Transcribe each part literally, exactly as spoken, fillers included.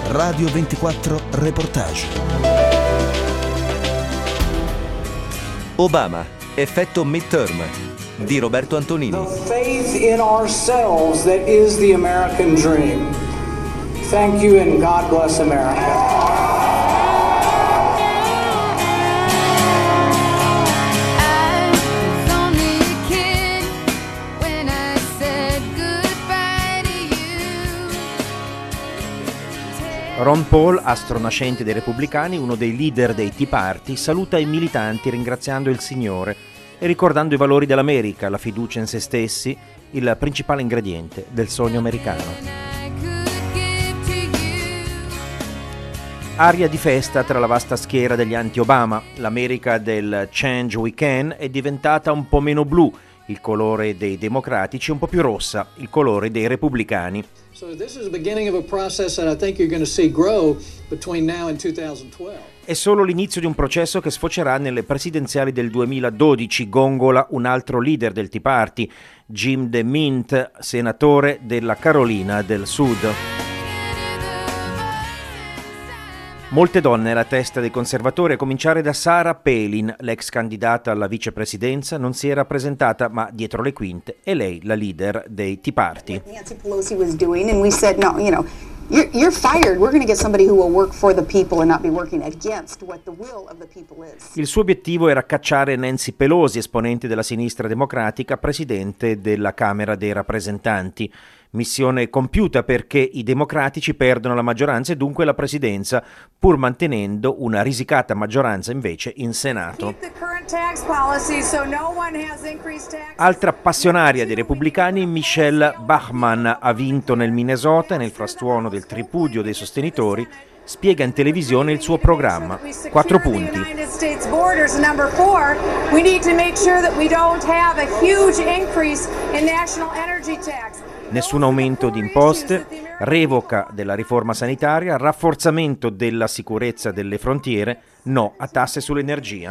Radio ventiquattro Reportage. Obama, effetto midterm di Roberto Antonini. The faith in ourselves that is the American dream. Thank you and God bless America. Ron Paul, astro nascente dei repubblicani, uno dei leader dei Tea Party, saluta i militanti ringraziando il Signore e ricordando i valori dell'America, la fiducia in se stessi, il principale ingrediente del sogno americano. Aria di festa tra la vasta schiera degli anti-Obama. L'America del Change We Can è diventata un po' meno blu, il colore dei democratici, un po' più rossa, il colore dei repubblicani. So this is the beginning of a process that I think you're going to see grow between now and twenty twelve. È solo l'inizio di un processo che sfocerà nelle presidenziali del duemiladodici, gongola un altro leader del Tea Party, Jim DeMint, senatore della Carolina del Sud. Molte donne alla testa dei conservatori, a cominciare da Sarah Palin, l'ex candidata alla vicepresidenza, non si era presentata, ma dietro le quinte è lei la leader dei Tea Party. Nancy Pelosi was doing, and we said, no, you know, you're, you're fired. We're going to get somebody who will work for the people and not be working against what the will of the people is. Il suo obiettivo era cacciare Nancy Pelosi, esponente della sinistra democratica, presidente della Camera dei rappresentanti. Missione compiuta perché i democratici perdono la maggioranza e dunque la presidenza, pur mantenendo una risicata maggioranza invece in Senato. Altra passionaria dei repubblicani, Michelle Bachmann, ha vinto nel Minnesota e nel frastuono del tripudio dei sostenitori spiega in televisione il suo programma. Quattro punti. Nessun aumento di imposte, revoca della riforma sanitaria, rafforzamento della sicurezza delle frontiere, no a tasse sull'energia.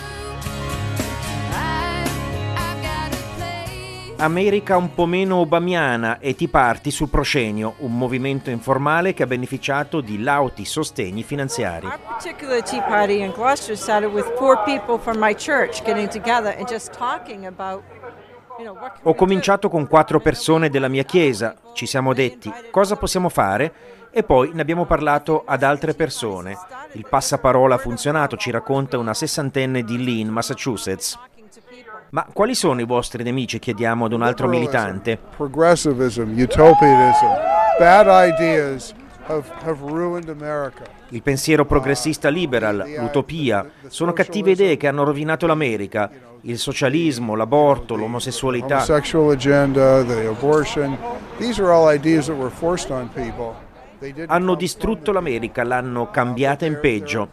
America un po' meno obamiana e Tea Party sul proscenio, un movimento informale che ha beneficiato di lauti sostegni finanziari. Our particular Tea Party in Gloucester started with four people from my church getting together and just talking about. Ho cominciato con quattro persone della mia chiesa, ci siamo detti cosa possiamo fare e poi ne abbiamo parlato ad altre persone. Il passaparola ha funzionato, ci racconta una sessantenne di Lynn, Massachusetts. Ma quali sono i vostri nemici? Chiediamo ad un altro militante. Progressivism, utopianism, bad ideas have, have ruined America. Il pensiero progressista liberal, l'utopia, sono cattive idee che hanno rovinato l'America. Il socialismo, l'aborto, l'omosessualità. Hanno distrutto l'America, l'hanno cambiata in peggio.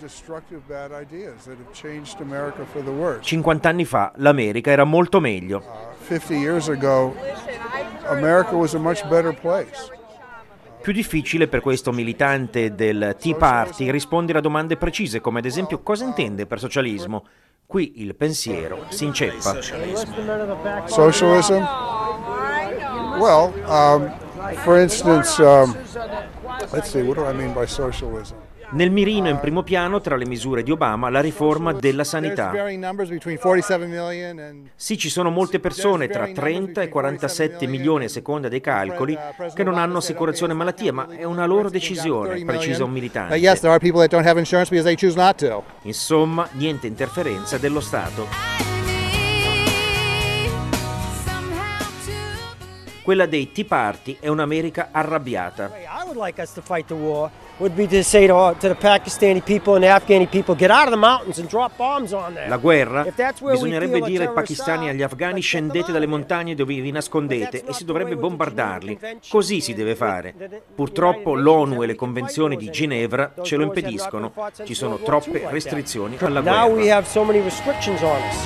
cinquanta anni fa l'America era molto meglio. Più difficile per questo militante del Tea Party rispondere a domande precise, come ad esempio cosa intende per socialismo. Qui il pensiero si inceppa. Socialism? Well, um, for instance, um, let's see, what do I mean by socialism? Nel mirino in primo piano tra le misure di Obama la riforma della sanità. Sì, ci sono molte persone tra trenta e quarantasette milioni a seconda dei calcoli che non hanno assicurazione malattia, ma è una loro decisione, precisa un militante. Insomma, niente interferenza dello Stato. Quella dei Tea Party è un'America arrabbiata. I would like us to fight the war would be to say to, to the Pakistani people and the Afghani people, get out of the mountains and drop bombs on them. La guerra? Bisognerebbe dire ai pakistani e agli afghani scendete dalle montagne dove vi nascondete e si dovrebbe bombardarli. Così si deve fare. Purtroppo l'ONU e le convenzioni di Ginevra ce lo impediscono. Ci sono troppe restrizioni alla guerra. Now we have so many restrictions on us.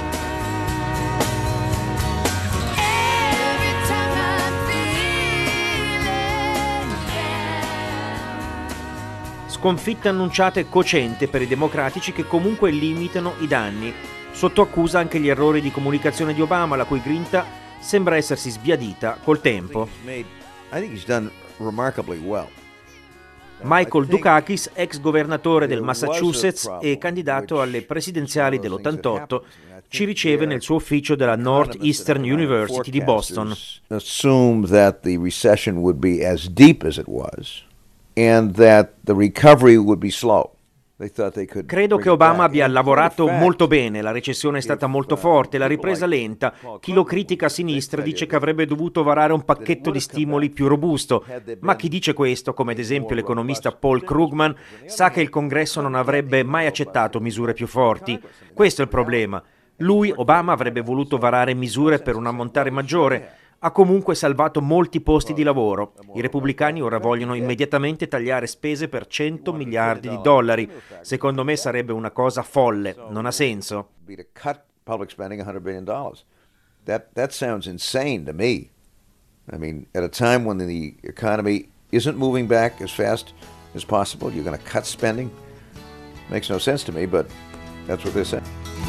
Sconfitta annunciata e cocente per i democratici che comunque limitano i danni. Sotto accusa anche gli errori di comunicazione di Obama, la cui grinta sembra essersi sbiadita col tempo. Michael Dukakis, ex governatore del Massachusetts e candidato alle presidenziali dell'ottantotto, ci riceve nel suo ufficio della Northeastern University di Boston. Assumed that the recession would be as deep as it was and that the recovery would be slow. Credo che Obama abbia lavorato molto bene, la recessione è stata molto forte, la ripresa lenta. Chi lo critica a sinistra dice che avrebbe dovuto varare un pacchetto di stimoli più robusto, ma chi dice questo, come ad esempio l'economista Paul Krugman, sa che il Congresso non avrebbe mai accettato misure più forti. Questo è il problema. Lui, Obama, avrebbe voluto varare misure per un ammontare maggiore. Ha comunque salvato molti posti di lavoro. I repubblicani ora vogliono immediatamente tagliare spese per cento miliardi di dollari. Secondo me sarebbe una cosa folle, non ha senso. Public spending one hundred billion dollars. That that sounds insane to me. I mean, at a time when the economy isn't moving back as fast as possible, you're going to cut spending? Makes no sense to me, but that's what they're saying.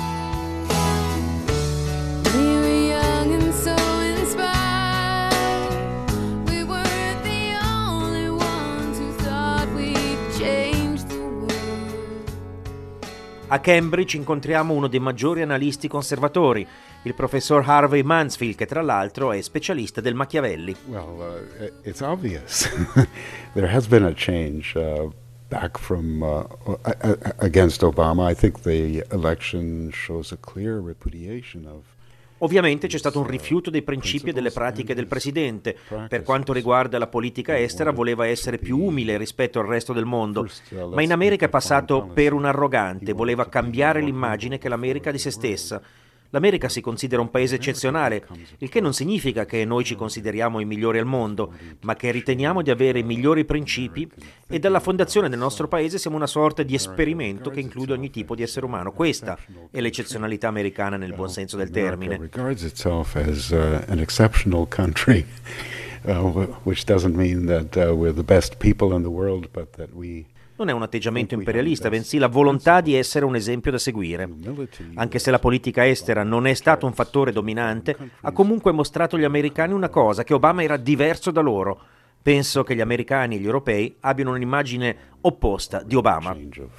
A Cambridge incontriamo uno dei maggiori analisti conservatori, il professor Harvey Mansfield, che tra l'altro è specialista del Machiavelli. Well, uh, it's obvious. There has been a change uh, back from uh, against Obama. I think the election shows a clear repudiation of Ovviamente c'è stato un rifiuto dei principi e delle pratiche del presidente. Per quanto riguarda la politica estera, voleva essere più umile rispetto al resto del mondo, ma in America è passato per un arrogante, voleva cambiare l'immagine che l'America ha di se stessa. L'America si considera un paese eccezionale, il che non significa che noi ci consideriamo i migliori al mondo, ma che riteniamo di avere i migliori principi e dalla fondazione del nostro paese siamo una sorta di esperimento che include ogni tipo di essere umano. Questa è l'eccezionalità americana nel buon senso del termine. Regards itself as uh, an exceptional country, uh, which doesn't mean that uh, we're the best people in the world, but that we Non è un atteggiamento imperialista, bensì la volontà di essere un esempio da seguire. Anche se la politica estera non è stato un fattore dominante, ha comunque mostrato agli americani una cosa, che Obama era diverso da loro. Penso che gli americani e gli europei abbiano un'immagine opposta di Obama.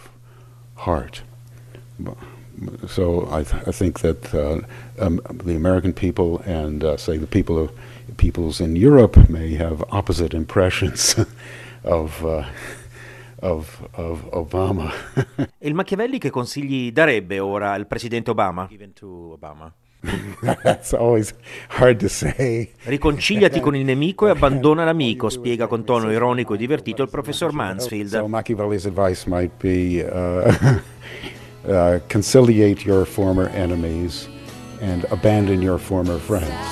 So I, th- I think that uh, um, the American people and uh, say the people of peoples in Europe may have opposite impressions of uh, Of, of Obama. E il Machiavelli che consigli darebbe ora al presidente Obama? That's always hard to say. Riconciliati con il nemico e abbandona l'amico, spiega con tono ironico e divertito il professor Mansfield. So Machiavelli's advice might be uh, uh, conciliate your former enemies and abandon your former friends.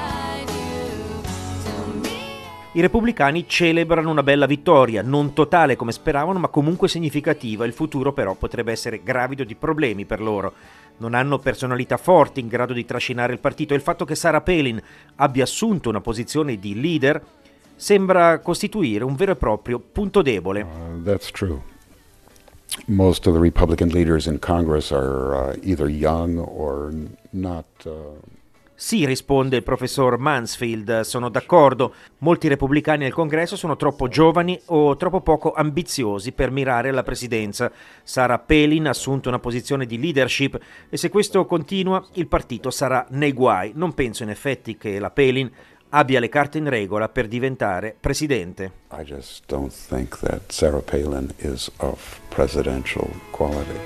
I repubblicani celebrano una bella vittoria, non totale come speravano, ma comunque significativa. Il futuro però potrebbe essere gravido di problemi per loro. Non hanno personalità forti in grado di trascinare il partito e il fatto che Sarah Palin abbia assunto una posizione di leader sembra costituire un vero e proprio punto debole. Uh, that's true. Most of the Republican leaders in Congress are uh, either young or not uh, Sì, risponde il professor Mansfield, sono d'accordo. Molti repubblicani al Congresso sono troppo giovani o troppo poco ambiziosi per mirare alla presidenza. Sarah Palin ha assunto una posizione di leadership e se questo continua il partito sarà nei guai. Non penso in effetti che la Palin abbia le carte in regola per diventare presidente. I just don't think that Sarah Palin is of presidential quality.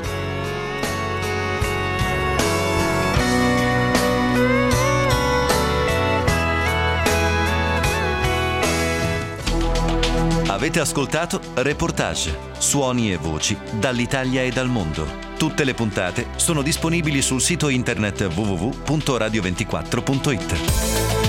Avete ascoltato Reportage, suoni e voci dall'Italia e dal mondo. Tutte le puntate sono disponibili sul sito internet w w w punto radio ventiquattro punto it.